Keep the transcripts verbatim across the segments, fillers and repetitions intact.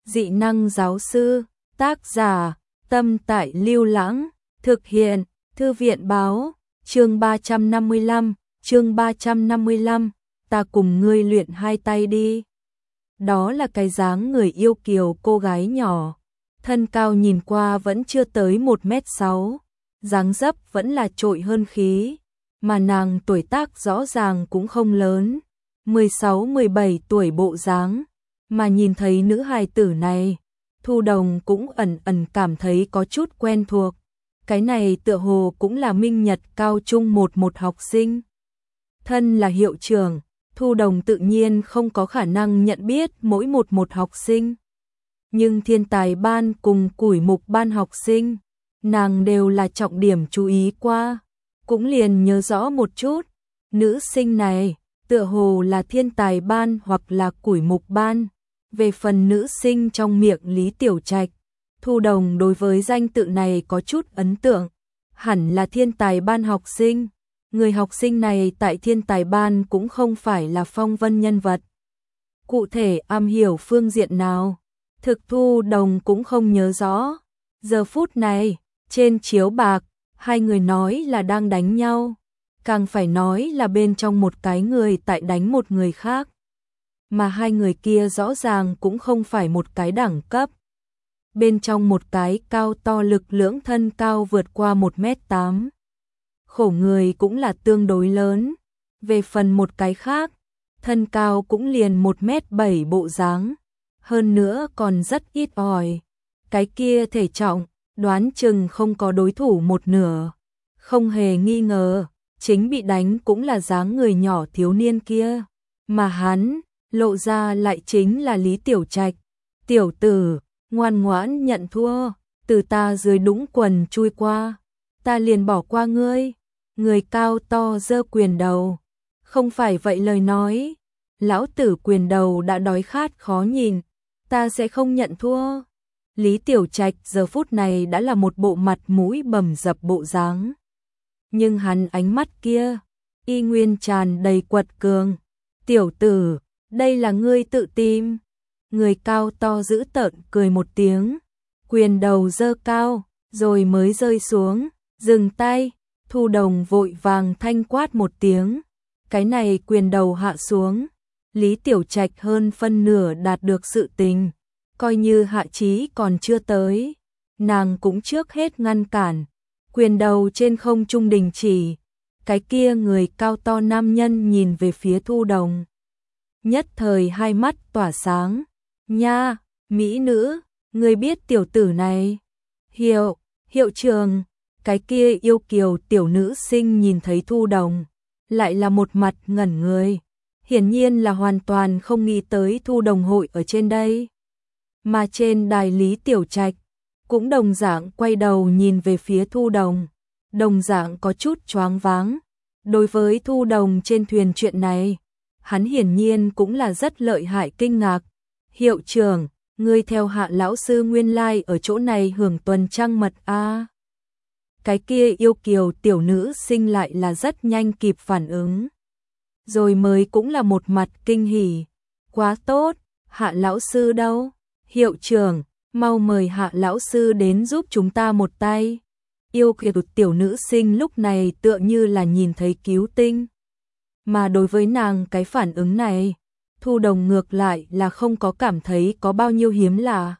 Dị năng giáo sư, tác giả, Tâm Tại Lưu Lãng, thực hiện, Thư viện báo, chương ba trăm năm mươi lăm, chương ba trăm năm mươi lăm, ta cùng ngươi luyện hai tay đi. Đó là cái dáng người yêu kiều cô gái nhỏ, thân cao nhìn qua vẫn chưa tới một mét sáu, dáng dấp vẫn là trội hơn khí, mà nàng tuổi tác rõ ràng cũng không lớn, mười sáu mười bảy tuổi bộ dáng, mà nhìn thấy nữ hài tử này, Thu Đồng cũng ẩn ẩn cảm thấy có chút quen thuộc. Cái này tựa hồ cũng là Minh Nhật cao trung một một học sinh. Thân là hiệu trưởng, Thu Đồng tự nhiên không có khả năng nhận biết mỗi một một học sinh. Nhưng thiên tài ban cùng củi mục ban học sinh, nàng đều là trọng điểm chú ý qua, cũng liền nhớ rõ một chút. Nữ sinh này, tựa hồ là thiên tài ban hoặc là củi mục ban. Về phần nữ sinh trong miệng Lý Tiểu Trạch, Thu Đồng đối với danh tự này có chút ấn tượng, hẳn là thiên tài ban học sinh. Người học sinh này tại thiên tài ban cũng không phải là phong vân nhân vật. Cụ thể am hiểu phương diện nào, thực Thu Đồng cũng không nhớ rõ. Giờ phút này, trên chiếu bạc, hai người nói là đang đánh nhau, càng phải nói là bên trong một cái người tại đánh một người khác. Mà hai người kia rõ ràng cũng không phải một cái đẳng cấp. Bên trong một cái cao to lực lưỡng thân cao vượt qua một mét tám. Khổ người cũng là tương đối lớn. Về phần một cái khác, thân cao cũng liền một mét bảy bộ dáng. Hơn nữa còn rất ít ỏi. Cái kia thể trọng, đoán chừng không có đối thủ một nửa. Không hề nghi ngờ, chính bị đánh cũng là dáng người nhỏ thiếu niên kia. Mà hắn, lộ ra lại chính là Lý Tiểu Trạch. Tiểu tử, ngoan ngoãn nhận thua, từ ta dưới đũng quần chui qua, ta liền bỏ qua ngươi. Người cao to giơ quyền đầu. Không phải vậy lời nói, lão tử quyền đầu đã đói khát khó nhìn, ta sẽ không nhận thua. Lý Tiểu Trạch giờ phút này đã là một bộ mặt mũi bầm dập bộ dáng. Nhưng hắn ánh mắt kia, y nguyên tràn đầy quật cường. Tiểu tử, đây là ngươi tự tìm. Người cao to giữ tợn cười một tiếng, quyền đầu giơ cao, rồi mới rơi xuống, dừng tay. Thu Đồng vội vàng thanh quát một tiếng, cái này quyền đầu hạ xuống. Lý Tiểu Trạch hơn phân nửa đạt được sự tình, coi như hạ chí còn chưa tới, nàng cũng trước hết ngăn cản. Quyền đầu trên không trung đình chỉ, cái kia người cao to nam nhân nhìn về phía Thu Đồng. Nhất thời hai mắt tỏa sáng. Nha, mỹ nữ, ngươi biết tiểu tử này? Hiệu, hiệu trường. Cái kia yêu kiều tiểu nữ sinh nhìn thấy Thu Đồng, lại là một mặt ngẩn người. Hiển nhiên là hoàn toàn không nghĩ tới Thu Đồng hội ở trên đây. Mà trên đài Lý Tiểu Trạch, cũng đồng dạng quay đầu nhìn về phía Thu Đồng. Đồng dạng có chút choáng váng. Đối với Thu Đồng trên thuyền chuyện này, hắn hiển nhiên cũng là rất lợi hại kinh ngạc. Hiệu trưởng, ngươi theo Hạ lão sư nguyên lai ở chỗ này hưởng tuần trăng mật a. Cái kia yêu kiều tiểu nữ sinh lại là rất nhanh kịp phản ứng. Rồi mới cũng là một mặt kinh hỉ. Quá tốt, Hạ lão sư đâu? Hiệu trưởng, mau mời Hạ lão sư đến giúp chúng ta một tay. Yêu kiều tiểu nữ sinh lúc này tựa như là nhìn thấy cứu tinh. Mà đối với nàng cái phản ứng này, Thu Đồng ngược lại là không có cảm thấy có bao nhiêu hiếm lạ.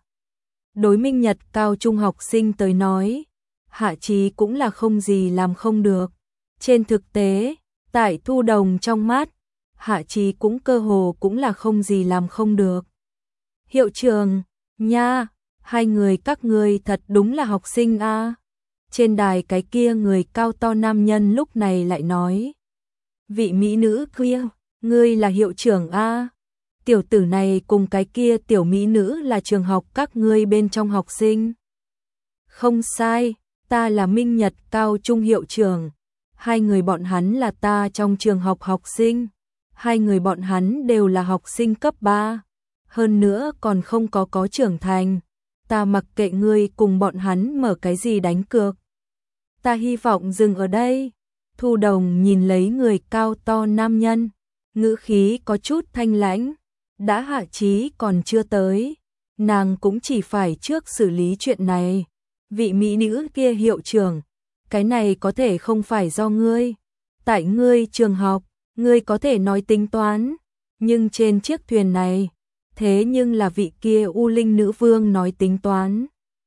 Đối Minh Nhật cao trung học sinh tới nói, hạ chí cũng là không gì làm không được. Trên thực tế, tại Thu Đồng trong mắt, hạ chí cũng cơ hồ cũng là không gì làm không được. Hiệu trưởng, nha, hai người các ngươi thật đúng là học sinh a. Trên đài cái kia người cao to nam nhân lúc này lại nói. Vị mỹ nữ kia, ngươi là hiệu trưởng a? Tiểu tử này cùng cái kia tiểu mỹ nữ là trường học các ngươi bên trong học sinh. Không sai, ta là Minh Nhật cao trung hiệu trưởng. Hai người bọn hắn là ta trong trường học học sinh. Hai người bọn hắn đều là học sinh cấp ba. Hơn nữa còn không có có trưởng thành. Ta mặc kệ ngươi cùng bọn hắn mở cái gì đánh cược. Ta hy vọng dừng ở đây. Thu Đồng nhìn lấy người cao to nam nhân, ngữ khí có chút thanh lãnh. Đã hạ chí còn chưa tới, nàng cũng chỉ phải trước xử lý chuyện này. Vị mỹ nữ kia hiệu trưởng, cái này có thể không phải do ngươi. Tại ngươi trường học, ngươi có thể nói tính toán, nhưng trên chiếc thuyền này, thế nhưng là vị kia U Linh nữ vương nói tính toán.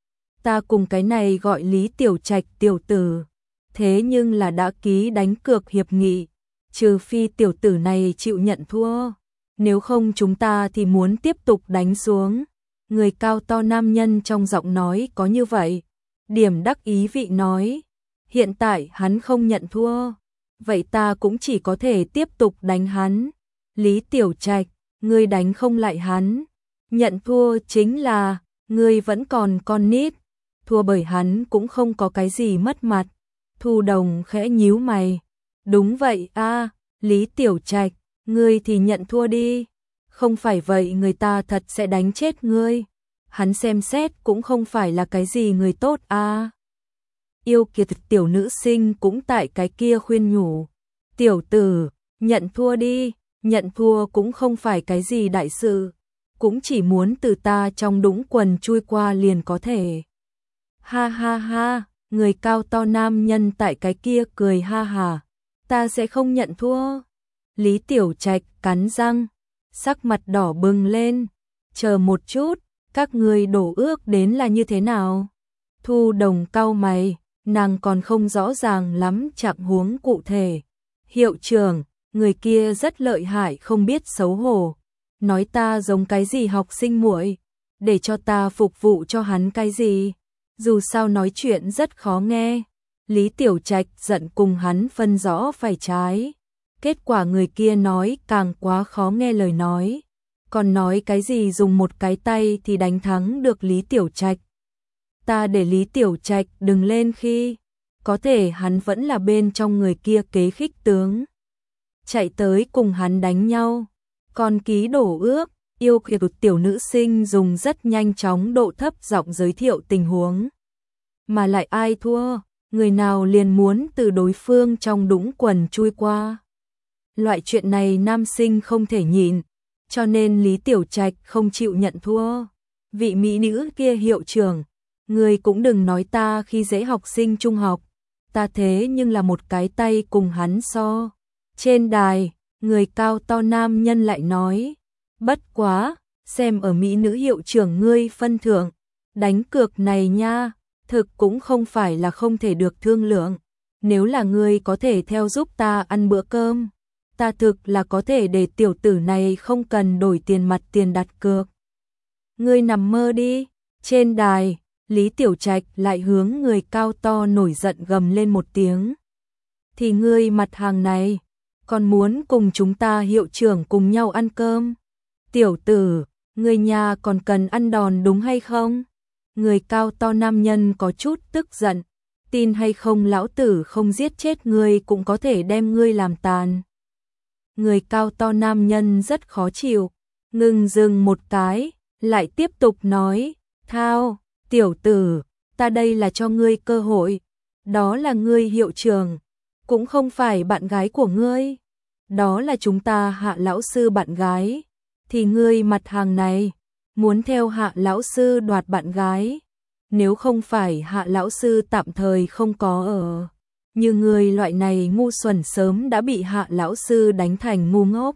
Ta cùng cái này gọi Lý Tiểu Trạch tiểu tử, thế nhưng là đã ký đánh cược hiệp nghị, trừ phi tiểu tử này chịu nhận thua, nếu không chúng ta thì muốn tiếp tục đánh xuống. Người cao to nam nhân trong giọng nói có như vậy, điểm đắc ý vị nói, hiện tại hắn không nhận thua, vậy ta cũng chỉ có thể tiếp tục đánh hắn. Lý Tiểu Trạch, ngươi đánh không lại hắn, nhận thua chính là, ngươi vẫn còn con nít, thua bởi hắn cũng không có cái gì mất mặt. Thu Đồng khẽ nhíu mày, đúng vậy a, Lý Tiểu Trạch, ngươi thì nhận thua đi, không phải vậy người ta thật sẽ đánh chết ngươi. Hắn xem xét cũng không phải là cái gì người tốt a. Yêu kiệt tiểu nữ sinh cũng tại cái kia khuyên nhủ, tiểu tử, nhận thua đi, nhận thua cũng không phải cái gì đại sự, cũng chỉ muốn từ ta trong đũng quần chui qua liền có thể. Ha ha ha, người cao to nam nhân tại cái kia cười ha hà, ta sẽ không nhận thua. Lý Tiểu Trạch cắn răng, sắc mặt đỏ bừng lên, chờ một chút, các ngươi đổ ước đến là như thế nào? Thu Đồng cau mày, nàng còn không rõ ràng lắm trạng huống cụ thể. Hiệu trưởng, người kia rất lợi hại không biết xấu hổ, nói ta giống cái gì học sinh muội, để cho ta phục vụ cho hắn cái gì, dù sao nói chuyện rất khó nghe. Lý Tiểu Trạch giận cùng hắn phân rõ phải trái, kết quả người kia nói càng quá khó nghe lời nói, còn nói cái gì dùng một cái tay thì đánh thắng được Lý Tiểu Trạch. Ta để Lý Tiểu Trạch đừng lên khi, có thể hắn vẫn là bên trong người kia kế khích tướng, chạy tới cùng hắn đánh nhau, còn ký đổ ước. Yêu kiệt tiểu nữ sinh dùng rất nhanh chóng độ thấp giọng giới thiệu tình huống. Mà lại ai thua, người nào liền muốn từ đối phương trong đũng quần chui qua. Loại chuyện này nam sinh không thể nhịn, cho nên Lý Tiểu Trạch không chịu nhận thua. Vị mỹ nữ kia hiệu trưởng, người cũng đừng nói ta khi dễ học sinh trung học, ta thế nhưng là một cái tay cùng hắn so. Trên đài, người cao to nam nhân lại nói, bất quá, xem ở mỹ nữ hiệu trưởng ngươi phân thưởng, đánh cược này nha, thực cũng không phải là không thể được thương lượng, nếu là ngươi có thể theo giúp ta ăn bữa cơm, ta thực là có thể để tiểu tử này không cần đổi tiền mặt tiền đặt cược. Ngươi nằm mơ đi. Trên đài, Lý Tiểu Trạch lại hướng người cao to nổi giận gầm lên một tiếng. Thì ngươi mặt hàng này, còn muốn cùng chúng ta hiệu trưởng cùng nhau ăn cơm? Tiểu tử, người nhà còn cần ăn đòn đúng hay không? Người cao to nam nhân có chút tức giận, tin hay không lão tử không giết chết ngươi cũng có thể đem ngươi làm tàn. Người cao to nam nhân rất khó chịu, ngừng dừng một cái, lại tiếp tục nói, thao, tiểu tử, ta đây là cho ngươi cơ hội, đó là ngươi hiệu trưởng, cũng không phải bạn gái của ngươi, đó là chúng ta Hạ lão sư bạn gái, thì ngươi mặt hàng này, muốn theo Hạ lão sư đoạt bạn gái, nếu không phải Hạ lão sư tạm thời không có ở, như ngươi loại này ngu xuẩn sớm đã bị Hạ lão sư đánh thành ngu ngốc.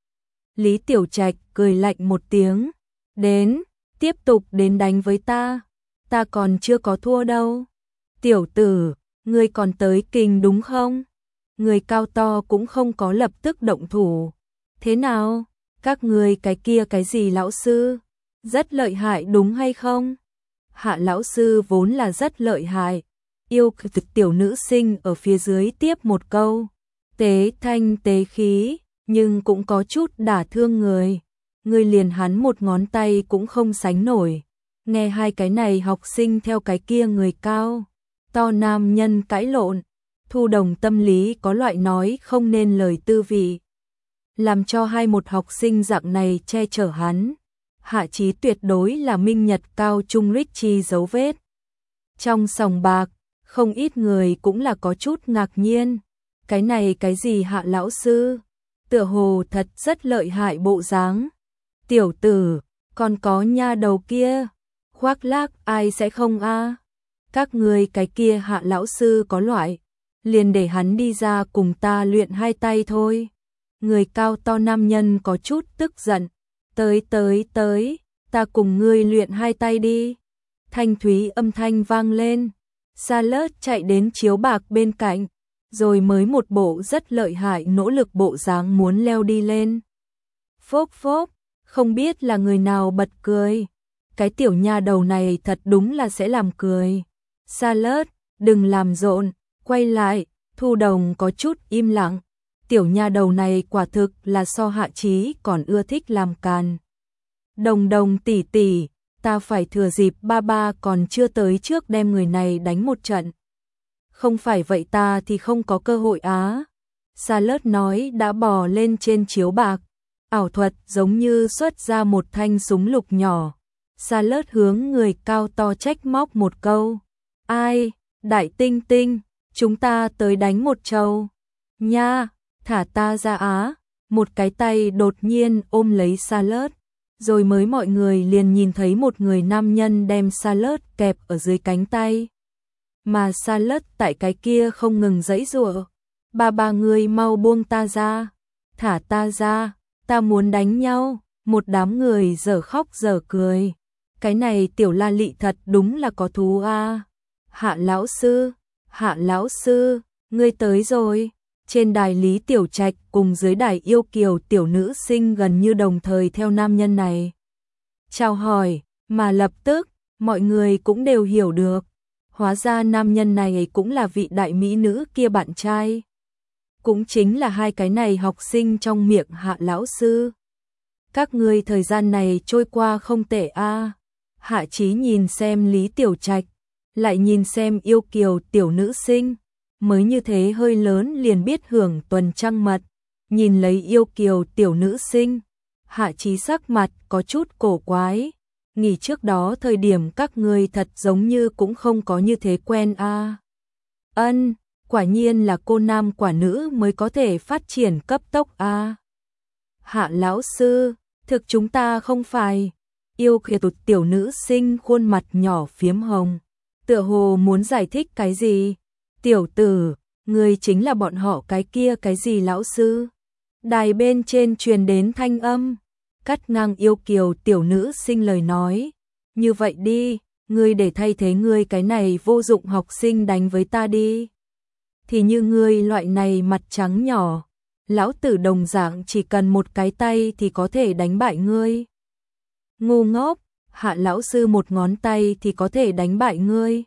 Lý Tiểu Trạch cười lạnh một tiếng, đến, tiếp tục đến đánh với ta, ta còn chưa có thua đâu. Tiểu tử, ngươi còn tới kinh đúng không? Người cao to cũng không có lập tức động thủ. Thế nào? Các ngươi cái kia cái gì lão sư? Rất lợi hại đúng hay không? Hạ lão sư vốn là rất lợi hại. Yêu thực tiểu nữ sinh ở phía dưới tiếp một câu. Tế thanh tế khí, nhưng cũng có chút đả thương người. Ngươi liền hắn một ngón tay cũng không sánh nổi. Nghe hai cái này học sinh theo cái kia người cao to nam nhân cãi lộn, Thu Đồng tâm lý có loại nói không nên lời tư vị, làm cho hai một học sinh dạng này che chở hắn. Hạ Chí tuyệt đối là minh nhật cao trung Richie dấu vết. Trong sòng bạc, không ít người cũng là có chút ngạc nhiên. Cái này cái gì Hạ lão sư? Tựa hồ thật rất lợi hại bộ dáng. Tiểu tử, Còn có nha đầu kia, khoác lác ai sẽ không a? Các người cái kia Hạ lão sư có loại, liền để hắn đi ra cùng ta luyện hai tay thôi. Người cao to nam nhân có chút tức giận, tới tới tới, ta cùng ngươi luyện hai tay đi. Thanh thúy âm thanh vang lên, Charlotte chạy đến chiếu bạc bên cạnh, rồi mới một bộ rất lợi hại nỗ lực bộ dáng muốn leo đi lên. Phốc phốc, không biết là người nào bật cười. Cái tiểu nha đầu này thật đúng là sẽ làm cười. Charlotte, đừng làm rộn, quay lại. Thu Đồng có chút im lặng. Tiểu nha đầu này quả thực là so Hạ Chí còn ưa thích làm càn. Đồng Đồng tỷ tỷ, ta phải thừa dịp ba ba còn chưa tới trước đem người này đánh một trận. Không phải vậy ta thì không có cơ hội á. Charlotte nói đã bò lên trên chiếu bạc. Ảo thuật giống như xuất ra một thanh súng lục nhỏ. Charlotte hướng người cao to trách móc một câu. Ai, Đại Tinh Tinh, chúng ta tới đánh một trâu. Nha, thả ta ra á. Một cái tay đột nhiên ôm lấy Charlotte. Rồi mới mọi người liền nhìn thấy một người nam nhân đem Charlotte kẹp ở dưới cánh tay. Mà Charlotte tại cái kia không ngừng giãy giụa. Ba ba người mau buông ta ra. Thả ta ra, ta muốn đánh nhau. Một đám người dở khóc dở cười. Cái này tiểu La Lị thật đúng là có thú a. Hạ lão sư, Hạ lão sư, ngươi tới rồi. Trên đài Lý Tiểu Trạch cùng dưới đài yêu kiều tiểu nữ sinh gần như đồng thời theo nam nhân này chào hỏi, mà lập tức mọi người cũng đều hiểu được, hóa ra nam nhân này cũng là vị đại mỹ nữ kia bạn trai, cũng chính là hai cái này học sinh trong miệng Hạ lão sư. Các ngươi thời gian này trôi qua không tệ a. Hạ Chí nhìn xem Lý Tiểu Trạch, lại nhìn xem yêu kiều tiểu nữ sinh. Mới như thế hơi lớn liền biết hưởng tuần trăng mật, nhìn lấy yêu kiều tiểu nữ sinh, Hạ Chí sắc mặt có chút cổ quái, nghỉ trước đó thời điểm các ngươi thật giống như cũng không có như thế quen a. À. Ân, quả nhiên là cô nam quả nữ mới có thể phát triển cấp tốc a. À. Hạ lão sư, thực chúng ta không phải. Yêu kiều tiểu nữ sinh khuôn mặt nhỏ phiếm hồng, tựa hồ muốn giải thích cái gì. Tiểu tử, người chính là bọn họ cái kia cái gì lão sư? Đài bên trên truyền đến thanh âm, cắt ngang yêu kiều tiểu nữ sinh lời nói. Như vậy đi, ngươi để thay thế ngươi cái này vô dụng học sinh đánh với ta đi. Thì như ngươi loại này mặt trắng nhỏ, lão tử đồng dạng chỉ cần một cái tay thì có thể đánh bại ngươi. Ngu ngốc, Hạ lão sư một ngón tay thì có thể đánh bại ngươi.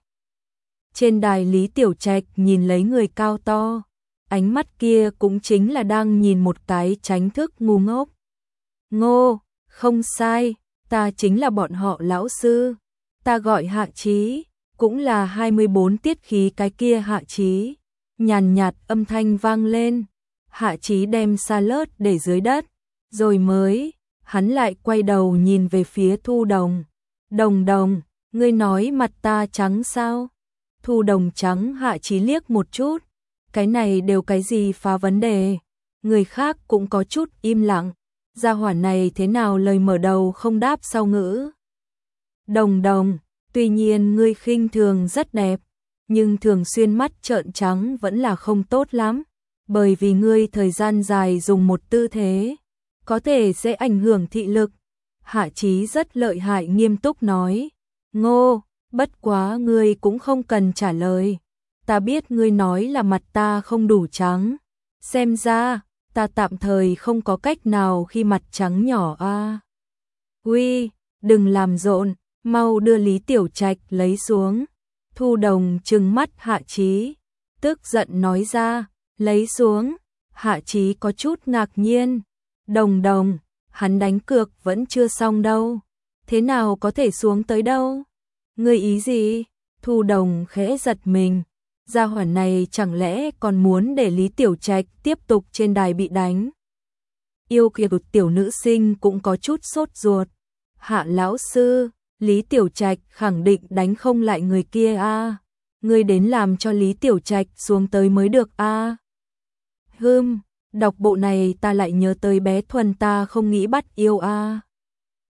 Trên đài Lý Tiểu Trạch nhìn lấy người cao to, ánh mắt kia cũng chính là đang nhìn một cái tránh thức ngu ngốc. Ngô, không sai, ta chính là bọn họ lão sư, ta gọi Hạ Chí, cũng là hai mươi bốn tiết khí cái kia Hạ Chí. Nhàn nhạt âm thanh vang lên, Hạ Chí đem Charlotte để dưới đất, rồi mới, hắn lại quay đầu nhìn về phía Thu Đồng. Đồng Đồng, ngươi nói mặt ta trắng sao? Thu Đồng trắng Hạ Chí liếc một chút, cái này đều cái gì phá vấn đề, người khác cũng có chút im lặng, gia hỏa này thế nào lời mở đầu không đáp sau ngữ. Đồng Đồng, tuy nhiên ngươi khinh thường rất đẹp, nhưng thường xuyên mắt trợn trắng vẫn là không tốt lắm, bởi vì ngươi thời gian dài dùng một tư thế, có thể sẽ ảnh hưởng thị lực. Hạ Chí rất lợi hại nghiêm túc nói, Ngô, bất quá ngươi cũng không cần trả lời. Ta biết ngươi nói là mặt ta không đủ trắng. Xem ra, ta tạm thời không có cách nào khi mặt trắng nhỏ a. À. Uy, đừng làm rộn, mau đưa Lý Tiểu Trạch lấy xuống. Thu Đồng trừng mắt Hạ Chí, tức giận nói ra, lấy xuống. Hạ Chí có chút ngạc nhiên. Đồng Đồng, hắn đánh cược vẫn chưa xong đâu. Thế nào có thể xuống tới đâu? Ngươi ý gì? Thu Đồng khẽ giật mình. Gia hỏa này chẳng lẽ còn muốn để Lý Tiểu Trạch tiếp tục trên đài bị đánh? Yêu kiều tiểu nữ sinh cũng có chút sốt ruột. Hạ lão sư, Lý Tiểu Trạch khẳng định đánh không lại người kia a. À. Ngươi đến làm cho Lý Tiểu Trạch xuống tới mới được a. À. Hừm, đọc bộ này ta lại nhớ tới bé Thuần ta không nghĩ bắt yêu a. À.